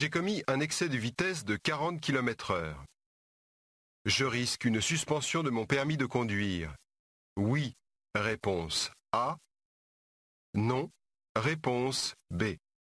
J'ai commis un excès de vitesse de 40 km/h. Je risque une suspension de mon permis de conduire. Oui, réponse A. Non, réponse B.